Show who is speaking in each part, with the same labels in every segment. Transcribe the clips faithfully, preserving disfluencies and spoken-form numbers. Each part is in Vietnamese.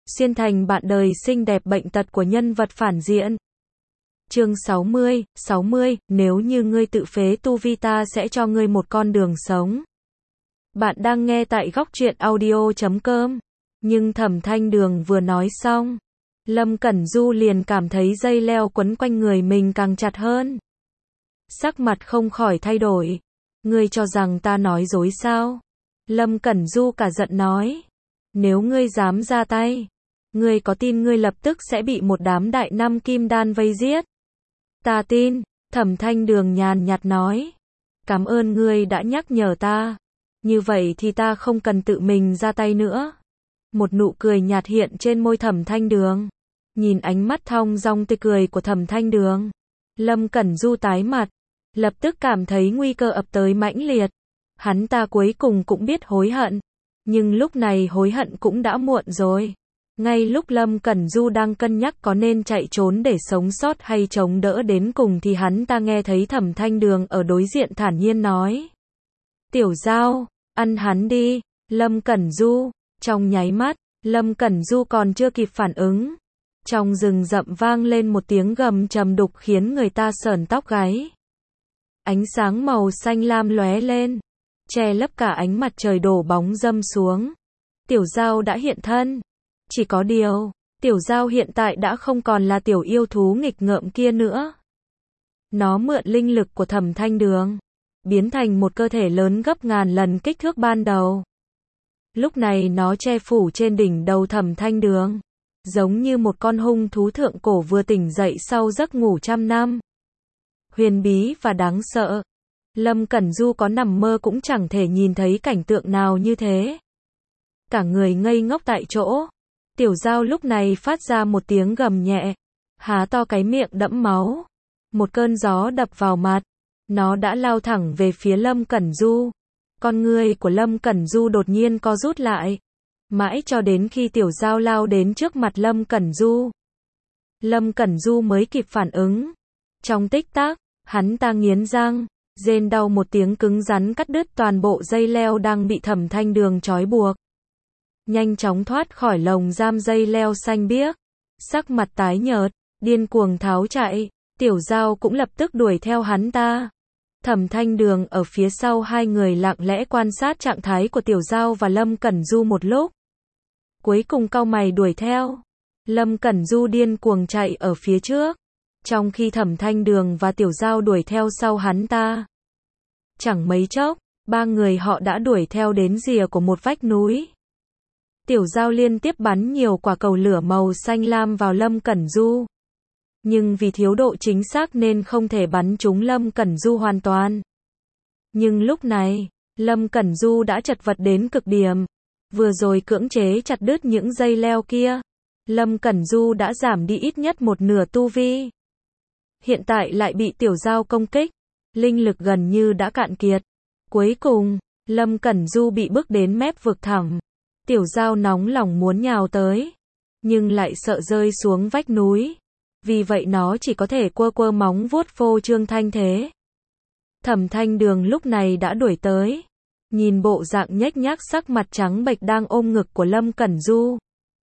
Speaker 1: xuyên thành bạn đời xinh đẹp bệnh tật của nhân vật phản diện. Chương sáu mươi, sáu mươi, nếu như ngươi tự phế tu vi ta sẽ cho ngươi một con đường sống. Bạn đang nghe tại góc truyện audio chấm com. Nhưng Thẩm Thanh Đường vừa nói xong, Lâm Cẩn Du liền cảm thấy dây leo quấn quanh người mình càng chặt hơn. Sắc mặt không khỏi thay đổi. Ngươi cho rằng ta nói dối sao? Lâm Cẩn Du cả giận nói. Nếu ngươi dám ra tay, ngươi có tin ngươi lập tức sẽ bị một đám đại năm kim đan vây giết? Ta tin, Thẩm Thanh Đường nhàn nhạt nói. Cảm ơn ngươi đã nhắc nhở ta. Như vậy thì ta không cần tự mình ra tay nữa. Một nụ cười nhạt hiện trên môi Thẩm Thanh Đường. Nhìn ánh mắt thong dong tươi cười của Thẩm Thanh Đường, Lâm Cẩn Du tái mặt, lập tức cảm thấy nguy cơ ập tới mãnh liệt. Hắn ta cuối cùng cũng biết hối hận, nhưng lúc này hối hận cũng đã muộn rồi. Ngay lúc Lâm Cẩn Du đang cân nhắc có nên chạy trốn để sống sót hay chống đỡ đến cùng thì hắn ta nghe thấy Thẩm Thanh Đường ở đối diện thản nhiên nói. Tiểu Giao, ăn hắn đi. Lâm Cẩn Du, trong nháy mắt, Lâm Cẩn Du còn chưa kịp phản ứng. Trong rừng rậm vang lên một tiếng gầm trầm đục khiến người ta sởn tóc gáy. Ánh sáng màu xanh lam lóe lên, che lấp cả ánh mặt trời đổ bóng râm xuống. Tiểu Giao đã hiện thân. Chỉ có điều, Tiểu Giao hiện tại đã không còn là tiểu yêu thú nghịch ngợm kia nữa. Nó mượn linh lực của Thẩm Thanh Đường, biến thành một cơ thể lớn gấp ngàn lần kích thước ban đầu. Lúc này nó che phủ trên đỉnh đầu Thẩm Thanh Đường, giống như một con hung thú thượng cổ vừa tỉnh dậy sau giấc ngủ trăm năm. Huyền bí và đáng sợ. Lâm Cẩn Du có nằm mơ cũng chẳng thể nhìn thấy cảnh tượng nào như thế. Cả người ngây ngốc tại chỗ. Tiểu Giao lúc này phát ra một tiếng gầm nhẹ, há to cái miệng đẫm máu. Một cơn gió đập vào mặt, nó đã lao thẳng về phía Lâm Cẩn Du. Con ngươi của Lâm Cẩn Du đột nhiên co rút lại, mãi cho đến khi Tiểu Giao lao đến trước mặt Lâm Cẩn Du. Lâm Cẩn Du mới kịp phản ứng. Trong tích tắc, hắn ta nghiến răng, rên đau một tiếng cứng rắn cắt đứt toàn bộ dây leo đang bị Thẩm Thanh Đường trói buộc. Nhanh chóng thoát khỏi lồng giam dây leo xanh biếc, sắc mặt tái nhợt, điên cuồng tháo chạy. Tiểu Giao cũng lập tức đuổi theo hắn ta. Thẩm Thanh Đường ở phía sau hai người lặng lẽ quan sát trạng thái của Tiểu Giao và Lâm Cẩn Du một lúc. Cuối cùng cau mày đuổi theo. Lâm Cẩn Du điên cuồng chạy ở phía trước, trong khi Thẩm Thanh Đường và Tiểu Giao đuổi theo sau hắn ta. Chẳng mấy chốc, ba người họ đã đuổi theo đến rìa của một vách núi. Tiểu Giao liên tiếp bắn nhiều quả cầu lửa màu xanh lam vào Lâm Cẩn Du. Nhưng vì thiếu độ chính xác nên không thể bắn trúng Lâm Cẩn Du hoàn toàn. Nhưng lúc này, Lâm Cẩn Du đã chật vật đến cực điểm. Vừa rồi cưỡng chế chặt đứt những dây leo kia, Lâm Cẩn Du đã giảm đi ít nhất một nửa tu vi. Hiện tại lại bị Tiểu Giao công kích, linh lực gần như đã cạn kiệt. Cuối cùng, Lâm Cẩn Du bị bước đến mép vực thẳm. Tiểu Giao nóng lòng muốn nhào tới, nhưng lại sợ rơi xuống vách núi. Vì vậy nó chỉ có thể quơ quơ móng vuốt phô trương thanh thế. Thẩm Thanh Đường lúc này đã đuổi tới. Nhìn bộ dạng nhếch nhác sắc mặt trắng bệch đang ôm ngực của Lâm Cẩn Du.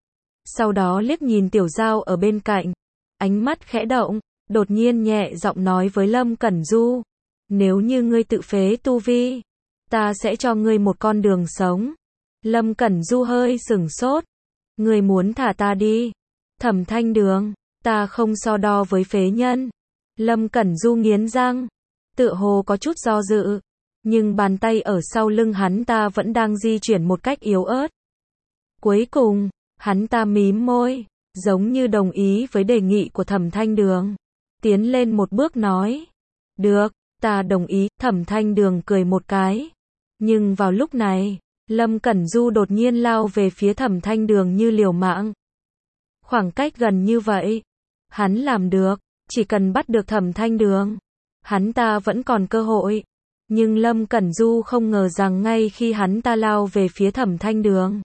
Speaker 1: Sau đó liếc nhìn Tiểu Giao ở bên cạnh. Ánh mắt khẽ động, đột nhiên nhẹ giọng nói với Lâm Cẩn Du. Nếu như ngươi tự phế tu vi, ta sẽ cho ngươi một con đường sống. Lâm Cẩn Du hơi sửng sốt. Ngươi muốn thả ta đi? Thẩm Thanh Đường, ta không so đo với phế nhân. Lâm Cẩn Du nghiến răng, tựa hồ có chút do dự, nhưng bàn tay ở sau lưng hắn ta vẫn đang di chuyển một cách yếu ớt. Cuối cùng, hắn ta mím môi, giống như đồng ý với đề nghị của Thẩm Thanh Đường. Tiến lên một bước nói, được, ta đồng ý. Thẩm Thanh Đường cười một cái. Nhưng vào lúc này, Lâm Cẩn Du đột nhiên lao về phía Thẩm Thanh Đường như liều mạng. Khoảng cách gần như vậy, hắn làm được, chỉ cần bắt được Thẩm Thanh Đường, hắn ta vẫn còn cơ hội. Nhưng Lâm Cẩn Du không ngờ rằng ngay khi hắn ta lao về phía Thẩm Thanh Đường,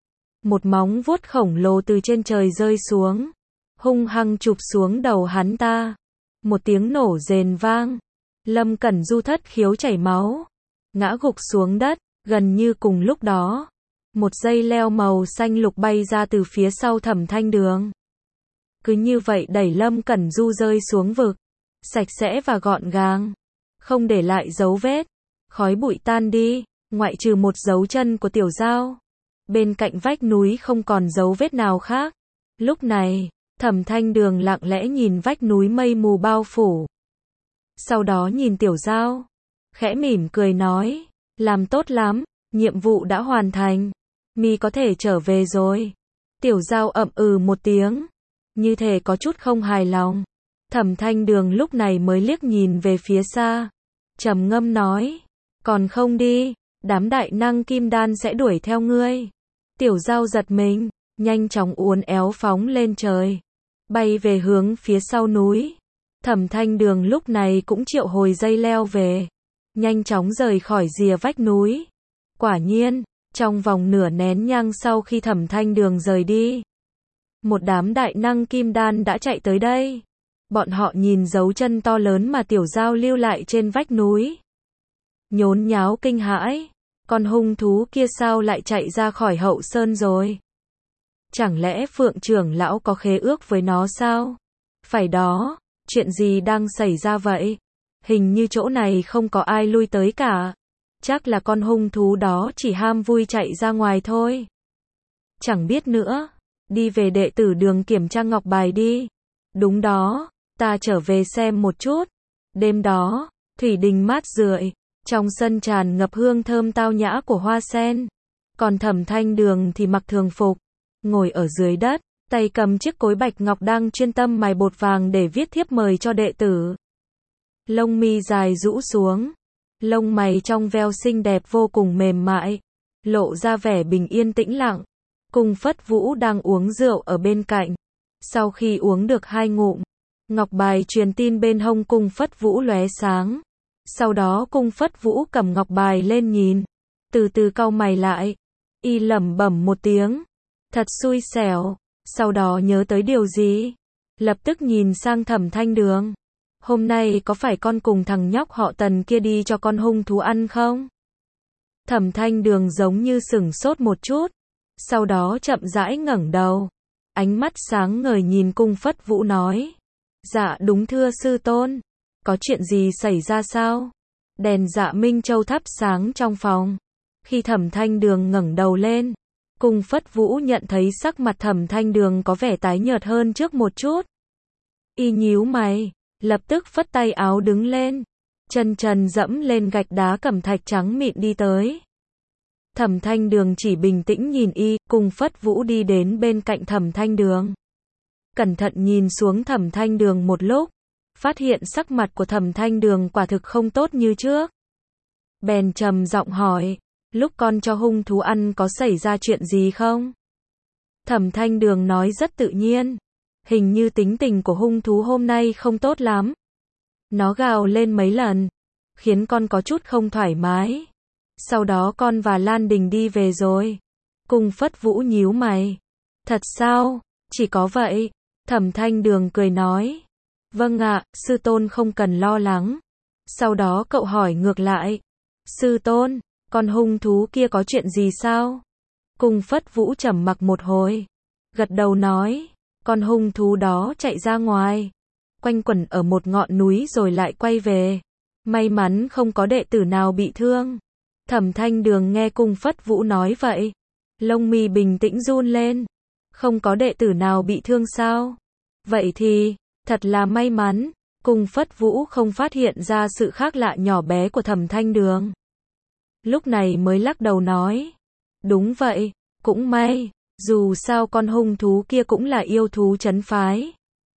Speaker 1: một móng vuốt khổng lồ từ trên trời rơi xuống, hung hăng chụp xuống đầu hắn ta. Một tiếng nổ rền vang, Lâm Cẩn Du thất khiếu chảy máu, ngã gục xuống đất. Gần như cùng lúc đó, một dây leo màu xanh lục bay ra từ phía sau Thẩm Thanh Đường. Cứ như vậy đẩy Lâm Cẩn Du rơi xuống vực, sạch sẽ và gọn gàng, không để lại dấu vết. Khói bụi tan đi, ngoại trừ một dấu chân của Tiểu Giao. Bên cạnh vách núi không còn dấu vết nào khác. Lúc này, Thẩm Thanh Đường lặng lẽ nhìn vách núi mây mù bao phủ. Sau đó nhìn Tiểu Giao, khẽ mỉm cười nói, làm tốt lắm, nhiệm vụ đã hoàn thành, mi có thể trở về rồi. Tiểu Giao ậm ừ một tiếng, như thể có chút không hài lòng. Thẩm Thanh Đường lúc này mới liếc nhìn về phía xa, trầm ngâm nói, còn không đi, đám đại năng kim đan sẽ đuổi theo ngươi. Tiểu Giao giật mình, nhanh chóng uốn éo phóng lên trời, bay về hướng phía sau núi. Thẩm Thanh Đường lúc này cũng triệu hồi dây leo về, nhanh chóng rời khỏi rìa vách núi. Quả nhiên, trong vòng nửa nén nhang sau khi Thẩm Thanh Đường rời đi, một đám đại năng kim đan đã chạy tới đây. Bọn họ nhìn dấu chân to lớn mà Tiểu Giao lưu lại trên vách núi, nhốn nháo kinh hãi, con hung thú kia sao lại chạy ra khỏi hậu sơn rồi? Chẳng lẽ Phượng trưởng lão có khế ước với nó sao? Phải đó, chuyện gì đang xảy ra vậy? Hình như chỗ này không có ai lui tới cả. Chắc là con hung thú đó chỉ ham vui chạy ra ngoài thôi. Chẳng biết nữa, đi về đệ tử đường kiểm tra ngọc bài đi. Đúng đó, ta trở về xem một chút. Đêm đó, thủy đình mát rượi, trong sân tràn ngập hương thơm tao nhã của hoa sen. Còn Thẩm Thanh Đường thì mặc thường phục, ngồi ở dưới đất, tay cầm chiếc cối bạch ngọc đang chuyên tâm mài bột vàng để viết thiếp mời cho đệ tử. Lông mi dài rũ xuống, lông mày trong veo xinh đẹp vô cùng mềm mại, lộ ra vẻ bình yên tĩnh lặng. Cung Phất Vũ đang uống rượu ở bên cạnh. Sau khi uống được hai ngụm, ngọc bài truyền tin bên hông Cung Phất Vũ lóe sáng. Sau đó Cung Phất Vũ cầm ngọc bài lên nhìn, từ từ cau mày lại, y lẩm bẩm một tiếng, thật xui xẻo. Sau đó nhớ tới điều gì, lập tức nhìn sang Thẩm Thanh Đường. Hôm nay có phải con cùng thằng nhóc họ Tần kia đi cho con hung thú ăn không? Thẩm Thanh Đường giống như sửng sốt một chút, sau đó chậm rãi ngẩng đầu, ánh mắt sáng ngời nhìn Cung Phất Vũ nói, dạ đúng thưa sư tôn. Có chuyện gì xảy ra sao? Đèn dạ Minh Châu thắp sáng trong phòng. Khi Thẩm Thanh Đường ngẩng đầu lên, Cung Phất Vũ nhận thấy sắc mặt Thẩm Thanh Đường có vẻ tái nhợt hơn trước một chút. Y nhíu mày, lập tức phất tay áo đứng lên, chân trần dẫm lên gạch đá cẩm thạch trắng mịn đi tới. Thẩm Thanh Đường chỉ bình tĩnh nhìn y. Cung Phất Vũ đi đến bên cạnh Thẩm Thanh Đường, cẩn thận nhìn xuống Thẩm Thanh Đường một lúc, phát hiện sắc mặt của Thẩm Thanh Đường quả thực không tốt như trước. Bèn trầm giọng hỏi, lúc con cho hung thú ăn có xảy ra chuyện gì không? Thẩm Thanh Đường nói rất tự nhiên, hình như tính tình của hung thú hôm nay không tốt lắm. Nó gào lên mấy lần, khiến con có chút không thoải mái. Sau đó con và Lan Đình đi về rồi. Cung Phất Vũ nhíu mày. Thật sao? Chỉ có vậy? Thẩm Thanh Đường cười nói. Vâng ạ, sư tôn không cần lo lắng. Sau đó cậu hỏi ngược lại. Sư tôn, con hung thú kia có chuyện gì sao? Cung Phất Vũ trầm mặc một hồi, gật đầu nói, con hung thú đó chạy ra ngoài, quanh quẩn ở một ngọn núi rồi lại quay về. May mắn không có đệ tử nào bị thương. Thẩm Thanh Đường nghe Cung Phất Vũ nói vậy, lông mi bình tĩnh run lên. Không có đệ tử nào bị thương sao? Vậy thì, thật là may mắn. Cung Phất Vũ không phát hiện ra sự khác lạ nhỏ bé của Thẩm Thanh Đường. Lúc này mới lắc đầu nói, đúng vậy, cũng may, dù sao con hung thú kia cũng là yêu thú trấn phái.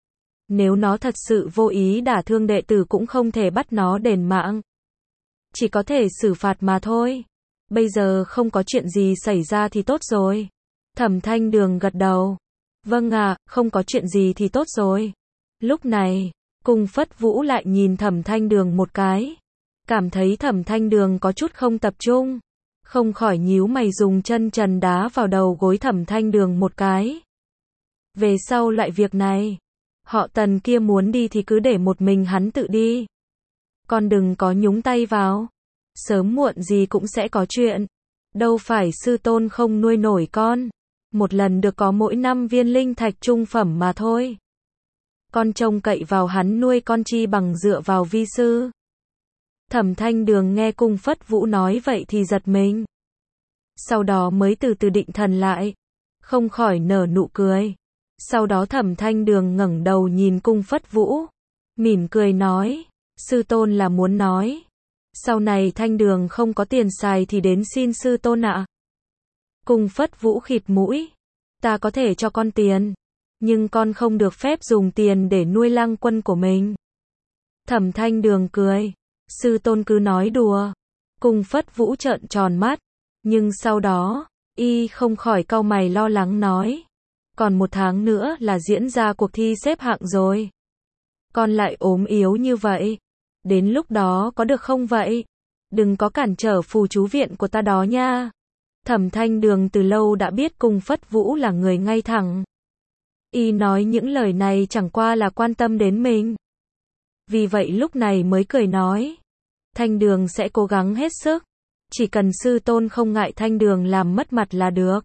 Speaker 1: Nếu nó thật sự vô ý đả thương đệ tử cũng không thể bắt nó đền mạng. Chỉ có thể xử phạt mà thôi. Bây giờ không có chuyện gì xảy ra thì tốt rồi. Thẩm Thanh Đường gật đầu. Vâng ạ, không có chuyện gì thì tốt rồi. Lúc này, Cung Phất Vũ lại nhìn Thẩm Thanh Đường một cái. Cảm thấy Thẩm Thanh Đường có chút không tập trung. Không khỏi nhíu mày dùng chân trần đá vào đầu gối Thẩm Thanh Đường một cái. Về sau loại việc này, họ Tần kia muốn đi thì cứ để một mình hắn tự đi. Con đừng có nhúng tay vào. Sớm muộn gì cũng sẽ có chuyện. Đâu phải sư tôn không nuôi nổi con. Một lần được có mỗi năm viên linh thạch trung phẩm mà thôi. Con trông cậy vào hắn nuôi con chi bằng dựa vào vi sư. Thẩm Thanh Đường nghe Cung Phất Vũ nói vậy thì giật mình. Sau đó mới từ từ định thần lại. Không khỏi nở nụ cười. Sau đó Thẩm Thanh Đường ngẩng đầu nhìn Cung Phất Vũ. Mỉm cười nói. Sư tôn là muốn nói. Sau này Thanh Đường không có tiền xài thì đến xin sư tôn ạ. Cung Phất Vũ khịt mũi. Ta có thể cho con tiền. Nhưng con không được phép dùng tiền để nuôi lang quân của mình. Thẩm Thanh Đường cười. Sư tôn cứ nói đùa. Cung Phất Vũ trợn tròn mắt. Nhưng sau đó, y không khỏi cau mày lo lắng nói. Còn một tháng nữa là diễn ra cuộc thi xếp hạng rồi. Con lại ốm yếu như vậy. Đến lúc đó có được không vậy? Đừng có cản trở phù chú viện của ta đó nha. Thẩm Thanh Đường từ lâu đã biết Cung Phất Vũ là người ngay thẳng. Y nói những lời này chẳng qua là quan tâm đến mình. Vì vậy lúc này mới cười nói. Thanh Đường sẽ cố gắng hết sức. Chỉ cần sư tôn không ngại Thanh Đường làm mất mặt là được.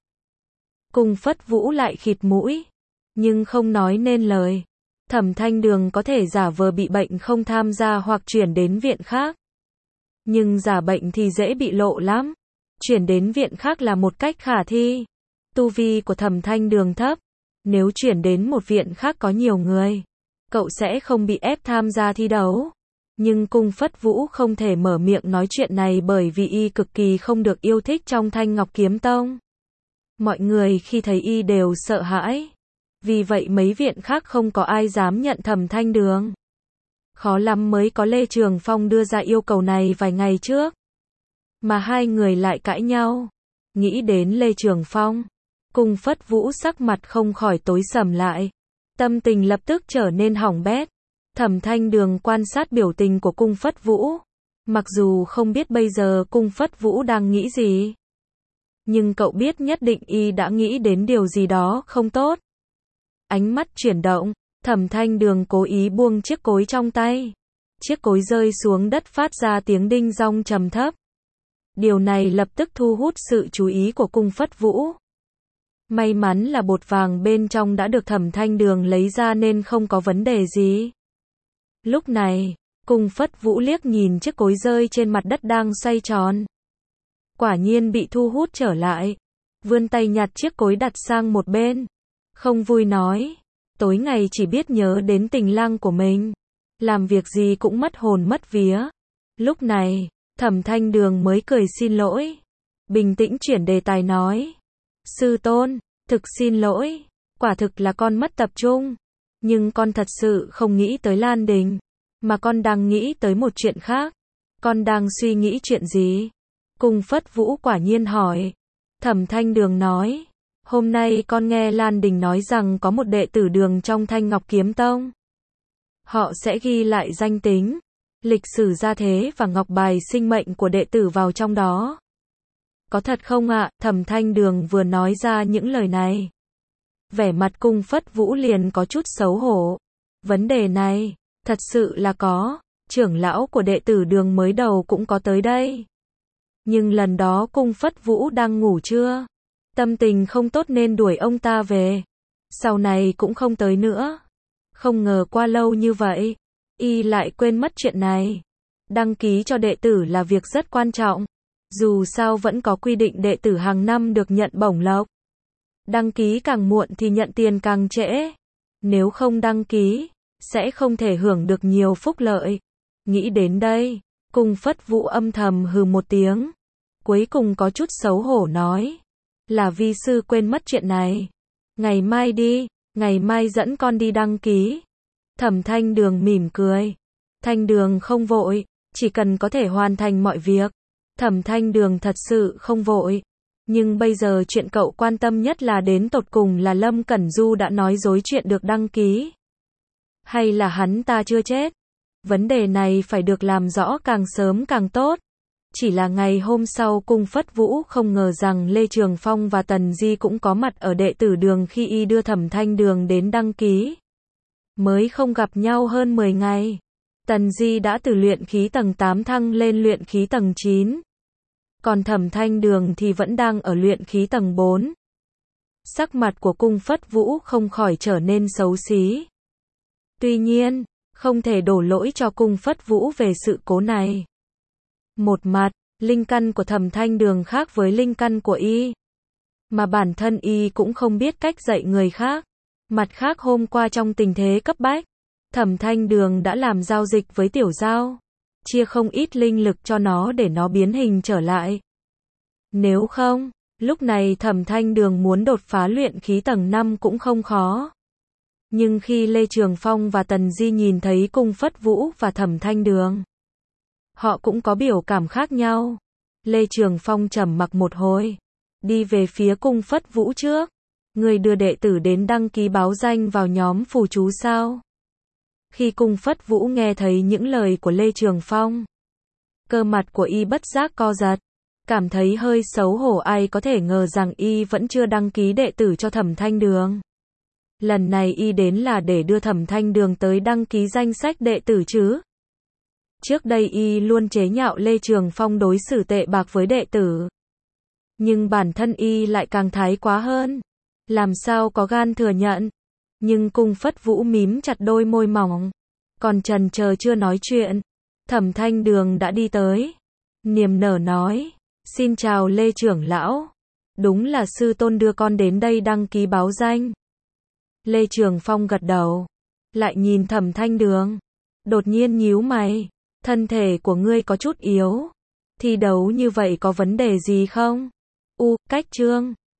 Speaker 1: Cung Phất Vũ lại khịt mũi. Nhưng không nói nên lời. Thẩm Thanh Đường có thể giả vờ bị bệnh không tham gia hoặc chuyển đến viện khác. Nhưng giả bệnh thì dễ bị lộ lắm. Chuyển đến viện khác là một cách khả thi. Tu vi của Thẩm Thanh Đường thấp. Nếu chuyển đến một viện khác có nhiều người, cậu sẽ không bị ép tham gia thi đấu. Nhưng Cung Phất Vũ không thể mở miệng nói chuyện này bởi vì y cực kỳ không được yêu thích trong Thanh Ngọc Kiếm Tông. Mọi người khi thấy y đều sợ hãi. Vì vậy mấy viện khác không có ai dám nhận Thẩm Thanh Đường. Khó lắm mới có Lê Trường Phong đưa ra yêu cầu này vài ngày trước. Mà hai người lại cãi nhau. Nghĩ đến Lê Trường Phong, Cung Phất Vũ sắc mặt không khỏi tối sầm lại. Tâm tình lập tức trở nên hỏng bét. Thẩm Thanh Đường quan sát biểu tình của Cung Phất Vũ. Mặc dù không biết bây giờ Cung Phất Vũ đang nghĩ gì. Nhưng cậu biết nhất định y đã nghĩ đến điều gì đó không tốt. Ánh mắt chuyển động, Thẩm Thanh Đường cố ý buông chiếc cối trong tay. Chiếc cối rơi xuống đất phát ra tiếng đinh dong trầm thấp. Điều này lập tức thu hút sự chú ý của Cung Phất Vũ. May mắn là bột vàng bên trong đã được Thẩm Thanh Đường lấy ra nên không có vấn đề gì. Lúc này, Cung Phất Vũ liếc nhìn chiếc cối rơi trên mặt đất đang xoay tròn. Quả nhiên bị thu hút trở lại. Vươn tay nhặt chiếc cối đặt sang một bên. Không vui nói. Tối ngày chỉ biết nhớ đến tình lang của mình. Làm việc gì cũng mất hồn mất vía. Lúc này, Thẩm Thanh Đường mới cười xin lỗi. Bình tĩnh chuyển đề tài nói. Sư tôn, thực xin lỗi. Quả thực là con mất tập trung. Nhưng con thật sự không nghĩ tới Lan Đình. Mà con đang nghĩ tới một chuyện khác. Con đang suy nghĩ chuyện gì? Cung Phất Vũ quả nhiên hỏi. Thẩm Thanh Đường nói. Hôm nay con nghe Lan Đình nói rằng có một đệ tử Đường trong Thanh Ngọc Kiếm Tông. Họ sẽ ghi lại danh tính, lịch sử gia thế và ngọc bài sinh mệnh của đệ tử vào trong đó. Có thật không ạ? Thẩm Thanh Đường vừa nói ra những lời này. Vẻ mặt Cung Phất Vũ liền có chút xấu hổ. Vấn đề này, thật sự là có. Trưởng lão của đệ tử Đường mới đầu cũng có tới đây. Nhưng lần đó Cung Phất Vũ đang ngủ trưa. Tâm tình không tốt nên đuổi ông ta về. Sau này cũng không tới nữa. Không ngờ qua lâu như vậy, y lại quên mất chuyện này. Đăng ký cho đệ tử là việc rất quan trọng. Dù sao vẫn có quy định đệ tử hàng năm được nhận bổng lộc. Đăng ký càng muộn thì nhận tiền càng trễ. Nếu không đăng ký, sẽ không thể hưởng được nhiều phúc lợi. Nghĩ đến đây, Cung Phất Vũ âm thầm hừ một tiếng. Cuối cùng có chút xấu hổ nói. Là vi sư quên mất chuyện này. Ngày mai đi, ngày mai dẫn con đi đăng ký. Thẩm Thanh Đường mỉm cười. Thanh Đường không vội, chỉ cần có thể hoàn thành mọi việc. Thẩm Thanh Đường thật sự không vội. Nhưng bây giờ chuyện cậu quan tâm nhất là đến tột cùng là Lâm Cẩn Du đã nói dối chuyện được đăng ký. Hay là hắn ta chưa chết? Vấn đề này phải được làm rõ càng sớm càng tốt. Chỉ là ngày hôm sau Cung Phất Vũ không ngờ rằng Lê Trường Phong và Tần Di cũng có mặt ở đệ tử Đường khi y đưa Thẩm Thanh Đường đến đăng ký. Mới không gặp nhau hơn mười ngày. Tần Di đã từ luyện khí tầng tám thăng lên luyện khí tầng chín. Còn Thẩm Thanh Đường thì vẫn đang ở luyện khí tầng bốn. Sắc mặt của Cung Phất Vũ không khỏi trở nên xấu xí. Tuy nhiên, không thể đổ lỗi cho Cung Phất Vũ về sự cố này. Một mặt, linh căn của Thẩm Thanh Đường khác với linh căn của y, mà bản thân y cũng không biết cách dạy người khác. Mặt khác hôm qua trong tình thế cấp bách, Thẩm Thanh Đường đã làm giao dịch với Tiểu Giao, chia không ít linh lực cho nó để nó biến hình trở lại. Nếu không, lúc này Thẩm Thanh Đường muốn đột phá luyện khí tầng năm cũng không khó. Nhưng khi Lê Trường Phong và Tần Di nhìn thấy Cung Phất Vũ và Thẩm Thanh Đường, họ cũng có biểu cảm khác nhau. Lê Trường Phong trầm mặc một hồi, đi về phía Cung Phất Vũ trước. Người đưa đệ tử đến đăng ký báo danh vào nhóm phù chú sao? Khi Cung Phất Vũ nghe thấy những lời của Lê Trường Phong, cơ mặt của y bất giác co giật, cảm thấy hơi xấu hổ. Ai có thể ngờ rằng y vẫn chưa đăng ký đệ tử cho Thẩm Thanh Đường. Lần này y đến là để đưa Thẩm Thanh Đường tới đăng ký danh sách đệ tử chứ. Trước đây y luôn chế nhạo Lê Trường Phong đối xử tệ bạc với đệ tử. Nhưng bản thân y lại càng thái quá hơn. Làm sao có gan thừa nhận. Nhưng Cung Phất Vũ mím chặt đôi môi mỏng, còn chần chờ chưa nói chuyện, Thẩm Thanh Đường đã đi tới, niềm nở nói, xin chào Lê trưởng lão, đúng là sư tôn đưa con đến đây đăng ký báo danh. Lê Trường Phong gật đầu, lại nhìn Thẩm Thanh Đường, đột nhiên nhíu mày, thân thể của ngươi có chút yếu, thi đấu như vậy có vấn đề gì không? U, cách chương